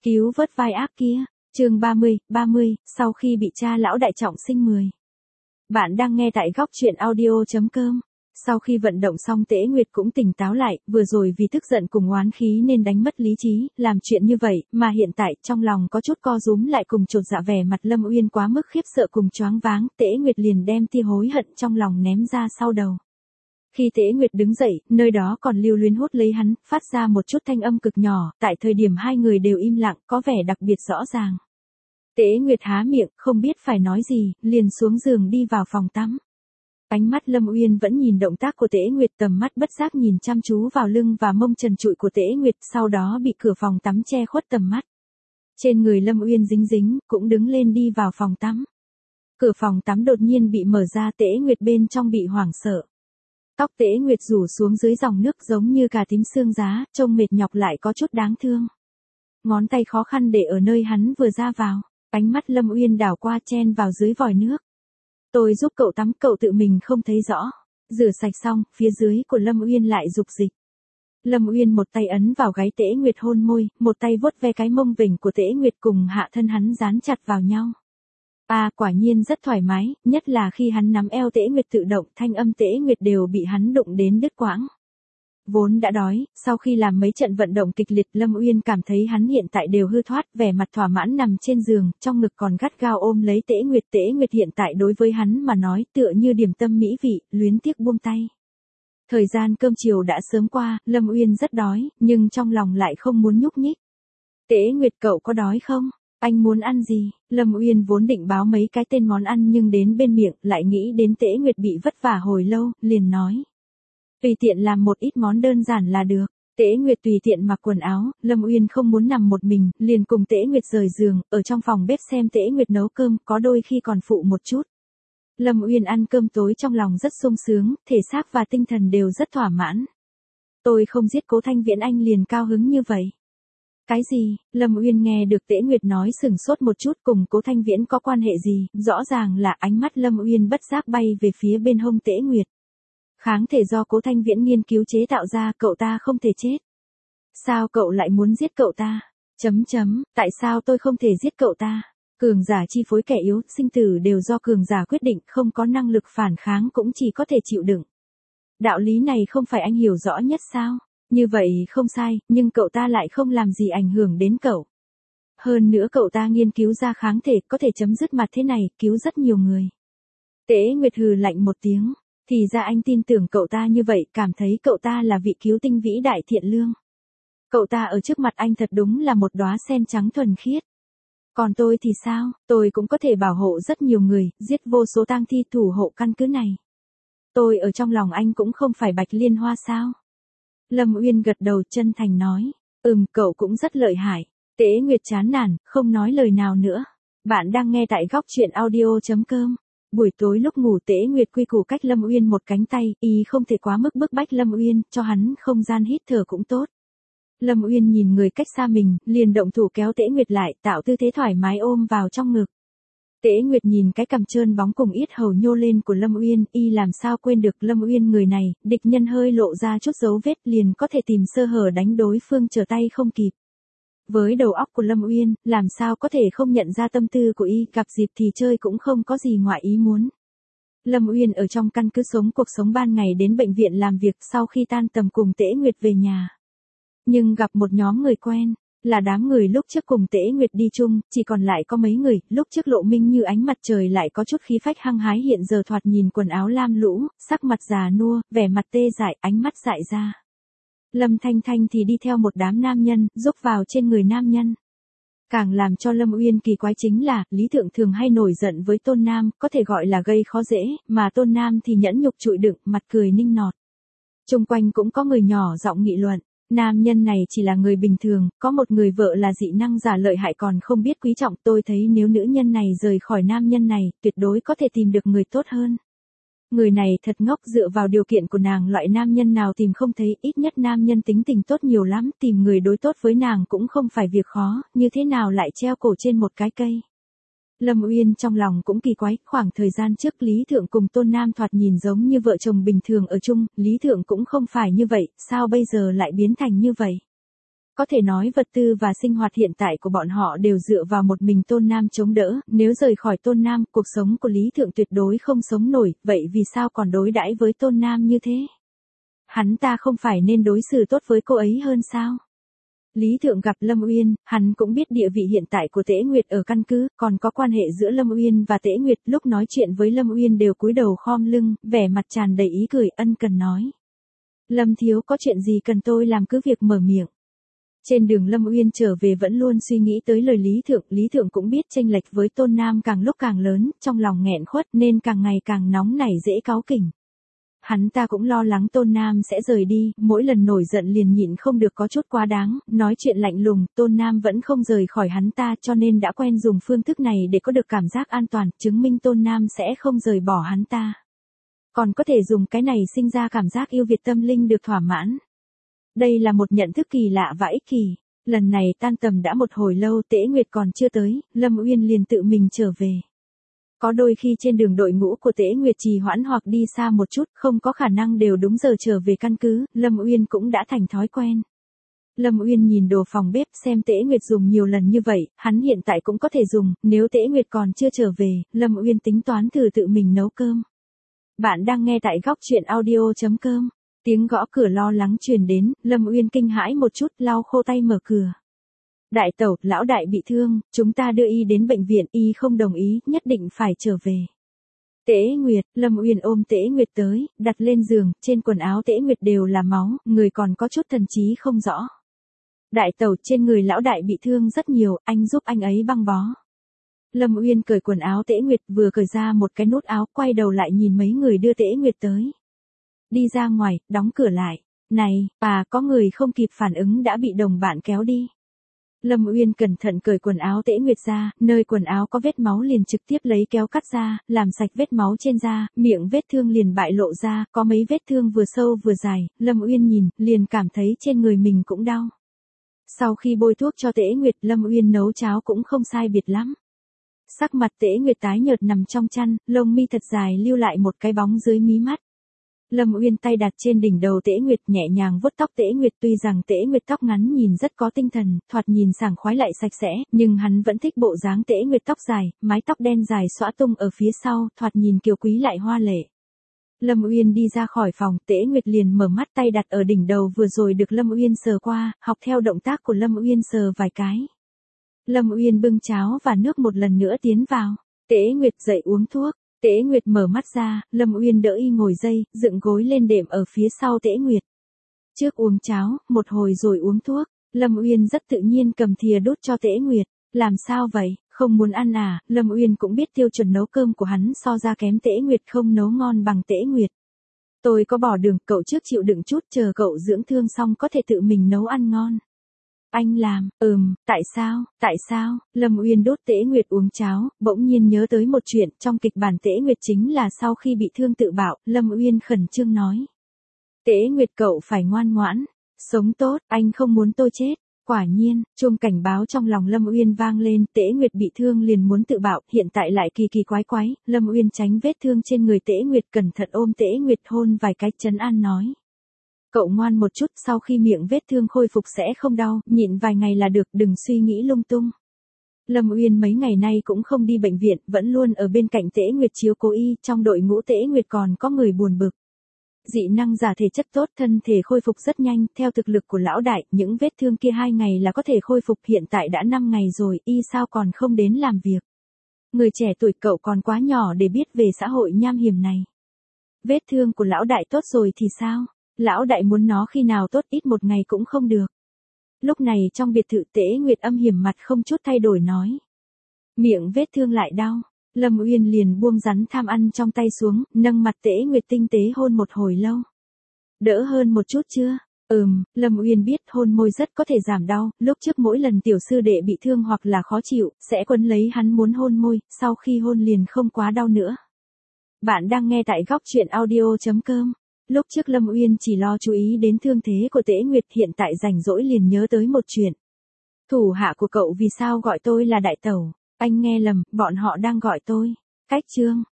Cứu vớt vai ác kia. Chương 30, sau khi bị cha lão đại trọng sinh 10. Bạn đang nghe tại góc truyện audio.com. Sau khi vận động xong Tễ Nguyệt cũng tỉnh táo lại, vừa rồi vì tức giận cùng oán khí nên đánh mất lý trí, làm chuyện như vậy, mà hiện tại trong lòng có chút co rúm lại cùng chột dạ, vẻ mặt Lâm Uyên quá mức khiếp sợ cùng choáng váng, Tễ Nguyệt liền đem tia hối hận trong lòng ném ra sau đầu. Khi Tễ Nguyệt đứng dậy, nơi đó còn lưu luyến hút lấy hắn, phát ra một chút thanh âm cực nhỏ, tại thời điểm hai người đều im lặng, có vẻ đặc biệt rõ ràng. Tễ Nguyệt há miệng, không biết phải nói gì, liền xuống giường đi vào phòng tắm. Ánh mắt Lâm Uyên vẫn nhìn động tác của Tễ Nguyệt, tầm mắt bất giác nhìn chăm chú vào lưng và mông trần trụi của Tễ Nguyệt, sau đó bị cửa phòng tắm che khuất tầm mắt. Trên người Lâm Uyên dính dính, cũng đứng lên đi vào phòng tắm. Cửa phòng tắm đột nhiên bị mở ra, Tễ Nguyệt bên trong bị hoảng sợ. Tóc Tễ Nguyệt rủ xuống dưới dòng nước giống như cà tím xương giá, trông mệt nhọc lại có chút đáng thương. Ngón tay khó khăn để ở nơi hắn vừa ra vào, ánh mắt Lâm Uyên đảo qua chen vào dưới vòi nước. Tôi giúp cậu tắm, cậu tự mình không thấy rõ. Rửa sạch xong, phía dưới của Lâm Uyên lại rục dịch. Lâm Uyên một tay ấn vào gáy Tễ Nguyệt hôn môi, một tay vuốt ve cái mông vểnh của Tễ Nguyệt cùng hạ thân hắn dán chặt vào nhau. Quả nhiên rất thoải mái, nhất là khi hắn nắm eo Tễ Nguyệt tự động, thanh âm Tễ Nguyệt đều bị hắn đụng đến đứt quãng. Vốn đã đói, sau khi làm mấy trận vận động kịch liệt, Lâm Uyên cảm thấy hắn hiện tại đều hư thoát, vẻ mặt thỏa mãn nằm trên giường, trong ngực còn gắt gao ôm lấy Tễ Nguyệt. Tễ Nguyệt hiện tại đối với hắn mà nói tựa như điểm tâm mỹ vị, luyến tiếc buông tay. Thời gian cơm chiều đã sớm qua, Lâm Uyên rất đói, nhưng trong lòng lại không muốn nhúc nhích. Tễ Nguyệt, cậu có đói không? Anh muốn ăn gì? Lâm Uyên vốn định báo mấy cái tên món ăn nhưng đến bên miệng lại nghĩ đến Tễ Nguyệt bị vất vả hồi lâu, liền nói. Tùy tiện làm một ít món đơn giản là được. Tễ Nguyệt tùy tiện mặc quần áo, Lâm Uyên không muốn nằm một mình, liền cùng Tễ Nguyệt rời giường, ở trong phòng bếp xem Tễ Nguyệt nấu cơm, có đôi khi còn phụ một chút. Lâm Uyên ăn cơm tối trong lòng rất sung sướng, thể xác và tinh thần đều rất thỏa mãn. Tôi không giết Cố Thanh Viễn, anh liền cao hứng như vậy. Cái gì? Lâm Uyên nghe được Tễ Nguyệt nói sửng sốt một chút, cùng Cố Thanh Viễn có quan hệ gì? Rõ ràng là ánh mắt Lâm Uyên bất giác bay về phía bên hông Tễ Nguyệt. Kháng thể do Cố Thanh Viễn nghiên cứu chế tạo ra, cậu ta không thể chết. Sao cậu lại muốn giết cậu ta? Tại sao tôi không thể giết cậu ta? Cường giả chi phối kẻ yếu, sinh tử đều do cường giả quyết định, không có năng lực phản kháng cũng chỉ có thể chịu đựng. Đạo lý này không phải anh hiểu rõ nhất sao? Như vậy không sai, nhưng cậu ta lại không làm gì ảnh hưởng đến cậu. Hơn nữa cậu ta nghiên cứu ra kháng thể có thể chấm dứt mặt thế này, cứu rất nhiều người. Tễ Nguyệt hừ lạnh một tiếng. Thì ra anh tin tưởng cậu ta như vậy, cảm thấy cậu ta là vị cứu tinh vĩ đại thiện lương. Cậu ta ở trước mặt anh thật đúng là một đóa sen trắng thuần khiết. Còn tôi thì sao? Tôi cũng có thể bảo hộ rất nhiều người, giết vô số tang thi thủ hộ căn cứ này. Tôi ở trong lòng anh cũng không phải Bạch Liên Hoa sao? Lâm Uyên gật đầu chân thành nói. Cậu cũng rất lợi hại. Tễ Nguyệt chán nản, không nói lời nào nữa. Bạn đang nghe tại góc truyện audio.com. Buổi tối lúc ngủ Tễ Nguyệt quy củ cách Lâm Uyên một cánh tay, y không thể quá mức bức bách Lâm Uyên, cho hắn không gian hít thở cũng tốt. Lâm Uyên nhìn người cách xa mình, liền động thủ kéo Tễ Nguyệt lại, tạo tư thế thoải mái ôm vào trong ngực. Tễ Nguyệt nhìn cái cằm trơn bóng cùng yết hầu nhô lên của Lâm Uyên, y làm sao quên được Lâm Uyên người này, địch nhân hơi lộ ra chút dấu vết liền có thể tìm sơ hở đánh đối phương trở tay không kịp. Với đầu óc của Lâm Uyên, làm sao có thể không nhận ra tâm tư của y, gặp dịp thì chơi cũng không có gì ngoại ý muốn. Lâm Uyên ở trong căn cứ sống cuộc sống ban ngày đến bệnh viện làm việc, sau khi tan tầm cùng Tễ Nguyệt về nhà. Nhưng gặp một nhóm người quen, là đám người lúc trước cùng Tễ Nguyệt đi chung, chỉ còn lại có mấy người, lúc trước lộ minh như ánh mặt trời lại có chút khí phách hăng hái, hiện giờ thoạt nhìn quần áo lam lũ, sắc mặt già nua, vẻ mặt tê dại, ánh mắt dại ra. Lâm Thanh Thanh thì đi theo một đám nam nhân, giúp vào trên người nam nhân. Càng làm cho Lâm Uyên kỳ quái chính là, Lý Thượng thường hay nổi giận với Tôn Nam, có thể gọi là gây khó dễ, mà Tôn Nam thì nhẫn nhục chịu đựng, mặt cười ninh nọt. Xung quanh cũng có người nhỏ giọng nghị luận, nam nhân này chỉ là người bình thường, có một người vợ là dị năng giả lợi hại còn không biết quý trọng, tôi thấy nếu nữ nhân này rời khỏi nam nhân này, tuyệt đối có thể tìm được người tốt hơn. Người này thật ngốc, dựa vào điều kiện của nàng loại nam nhân nào tìm không thấy, ít nhất nam nhân tính tình tốt nhiều lắm, tìm người đối tốt với nàng cũng không phải việc khó, như thế nào lại treo cổ trên một cái cây. Lâm Uyên trong lòng cũng kỳ quái, khoảng thời gian trước Lý Thượng cùng Tôn Nam thoạt nhìn giống như vợ chồng bình thường ở chung, Lý Thượng cũng không phải như vậy, sao bây giờ lại biến thành như vậy? Có thể nói vật tư và sinh hoạt hiện tại của bọn họ đều dựa vào một mình Tôn Nam chống đỡ, nếu rời khỏi Tôn Nam, cuộc sống của Lý Thượng tuyệt đối không sống nổi, vậy vì sao còn đối đãi với Tôn Nam như thế? Hắn ta không phải nên đối xử tốt với cô ấy hơn sao? Lý Thượng gặp Lâm Uyên, hắn cũng biết địa vị hiện tại của Tế Nguyệt ở căn cứ, còn có quan hệ giữa Lâm Uyên và Tế Nguyệt, lúc nói chuyện với Lâm Uyên đều cúi đầu khom lưng, vẻ mặt tràn đầy ý cười ân cần nói. Lâm thiếu có chuyện gì cần tôi làm cứ việc mở miệng. Trên đường Lâm Uyên trở về vẫn luôn suy nghĩ tới lời Lý Thượng cũng biết chênh lệch với Tôn Nam càng lúc càng lớn, trong lòng nghẹn khuất nên càng ngày càng nóng nảy dễ cáu kỉnh. Hắn ta cũng lo lắng Tôn Nam sẽ rời đi, mỗi lần nổi giận liền nhịn không được có chút quá đáng, nói chuyện lạnh lùng, Tôn Nam vẫn không rời khỏi hắn ta cho nên đã quen dùng phương thức này để có được cảm giác an toàn, chứng minh Tôn Nam sẽ không rời bỏ hắn ta. Còn có thể dùng cái này sinh ra cảm giác yêu Việt tâm linh được thỏa mãn. Đây là một nhận thức kỳ lạ và ích kỷ. Lần này tan tầm đã một hồi lâu Tế Nguyệt còn chưa tới, Lâm Uyên liền tự mình trở về. Có đôi khi trên đường đội ngũ của Tế Nguyệt trì hoãn hoặc đi xa một chút, không có khả năng đều đúng giờ trở về căn cứ, Lâm Uyên cũng đã thành thói quen. Lâm Uyên nhìn đồ phòng bếp xem Tế Nguyệt dùng nhiều lần như vậy, hắn hiện tại cũng có thể dùng, nếu Tế Nguyệt còn chưa trở về, Lâm Uyên tính toán thử tự mình nấu cơm. Bạn đang nghe tại góc truyện audio.com. Tiếng gõ cửa lo lắng truyền đến, Lâm Uyên kinh hãi một chút, lau khô tay mở cửa. Đại tẩu, lão đại bị thương, chúng ta đưa y đến bệnh viện, y không đồng ý, nhất định phải trở về. Tế Nguyệt, Lâm Uyên ôm Tế Nguyệt tới, đặt lên giường, trên quần áo Tế Nguyệt đều là máu, người còn có chút thần trí không rõ. Đại tẩu, trên người lão đại bị thương rất nhiều, anh giúp anh ấy băng bó. Lâm Uyên cởi quần áo Tế Nguyệt vừa cởi ra một cái nút áo, quay đầu lại nhìn mấy người đưa Tế Nguyệt tới. Đi ra ngoài, đóng cửa lại. Này, có người không kịp phản ứng đã bị đồng bạn kéo đi. Lâm Uyên cẩn thận cởi quần áo Tế Nguyệt ra, nơi quần áo có vết máu liền trực tiếp lấy kéo cắt ra, làm sạch vết máu trên da, miệng vết thương liền bại lộ ra, có mấy vết thương vừa sâu vừa dài, Lâm Uyên nhìn, liền cảm thấy trên người mình cũng đau. Sau khi bôi thuốc cho Tế Nguyệt, Lâm Uyên nấu cháo cũng không sai biệt lắm. Sắc mặt Tế Nguyệt tái nhợt nằm trong chăn, lông mi thật dài lưu lại một cái bóng dưới mí mắt. Lâm Uyên tay đặt trên đỉnh đầu Tế Nguyệt nhẹ nhàng vuốt tóc Tế Nguyệt, tuy rằng Tế Nguyệt tóc ngắn nhìn rất có tinh thần, thoạt nhìn sảng khoái lại sạch sẽ, nhưng hắn vẫn thích bộ dáng Tế Nguyệt tóc dài, mái tóc đen dài xõa tung ở phía sau, thoạt nhìn kiều quý lại hoa lệ. Lâm Uyên đi ra khỏi phòng, Tế Nguyệt liền mở mắt, tay đặt ở đỉnh đầu vừa rồi được Lâm Uyên sờ qua, học theo động tác của Lâm Uyên sờ vài cái. Lâm Uyên bưng cháo và nước một lần nữa tiến vào. Tế Nguyệt dậy uống thuốc. Tế Nguyệt mở mắt ra, Lâm Uyên đỡ y ngồi dậy, dựng gối lên đệm ở phía sau Tế Nguyệt. Trước uống cháo, một hồi rồi uống thuốc, Lâm Uyên rất tự nhiên cầm thìa đút cho Tế Nguyệt. Làm sao vậy, không muốn ăn à? Lâm Uyên cũng biết tiêu chuẩn nấu cơm của hắn so ra kém Tế Nguyệt, không nấu ngon bằng Tế Nguyệt. Tôi có bỏ đường, cậu trước chịu đựng chút, chờ cậu dưỡng thương xong có thể tự mình nấu ăn ngon. Anh làm, tại sao, Lâm Uyên đốt Tế Nguyệt uống cháo, bỗng nhiên nhớ tới một chuyện, trong kịch bản Tế Nguyệt chính là sau khi bị thương tự bạo, Lâm Uyên khẩn trương nói. Tế Nguyệt cậu phải ngoan ngoãn, sống tốt, anh không muốn tôi chết. Quả nhiên, chuông cảnh báo trong lòng Lâm Uyên vang lên, Tế Nguyệt bị thương liền muốn tự bạo, hiện tại lại kỳ quái, Lâm Uyên tránh vết thương trên người Tế Nguyệt, cẩn thận ôm Tế Nguyệt hôn vài cái, trấn an nói. Cậu ngoan một chút, sau khi miệng vết thương khôi phục sẽ không đau, nhịn vài ngày là được, đừng suy nghĩ lung tung. Lâm Uyên mấy ngày nay cũng không đi bệnh viện, vẫn luôn ở bên cạnh Tế Nguyệt chiếu cố y, trong đội ngũ Tế Nguyệt còn có người buồn bực. Dị năng giả thể chất tốt, thân thể khôi phục rất nhanh, theo thực lực của lão đại, những vết thương kia 2 ngày là có thể khôi phục, hiện tại đã 5 ngày rồi, y sao còn không đến làm việc. Người trẻ tuổi cậu còn quá nhỏ để biết về xã hội nham hiểm này. Vết thương của lão đại tốt rồi thì sao? Lão đại muốn nó khi nào tốt, ít một ngày cũng không được. Lúc này trong biệt thự Tế Nguyệt âm hiểm mặt không chút thay đổi nói. Miệng vết thương lại đau. Lâm Uyên liền buông rắn tham ăn trong tay xuống, nâng mặt Tế Nguyệt tinh tế hôn một hồi lâu. Đỡ hơn một chút chưa? Lâm Uyên biết hôn môi rất có thể giảm đau, lúc trước mỗi lần tiểu sư đệ bị thương hoặc là khó chịu, sẽ quấn lấy hắn muốn hôn môi, sau khi hôn liền không quá đau nữa. Bạn đang nghe tại góc truyện audio.com. Lúc trước Lâm Uyên chỉ lo chú ý đến thương thế của Tế Nguyệt, hiện tại rảnh rỗi liền nhớ tới một chuyện. Thủ hạ của cậu vì sao gọi tôi là đại tẩu? Anh nghe lầm, bọn họ đang gọi tôi. Cách chương.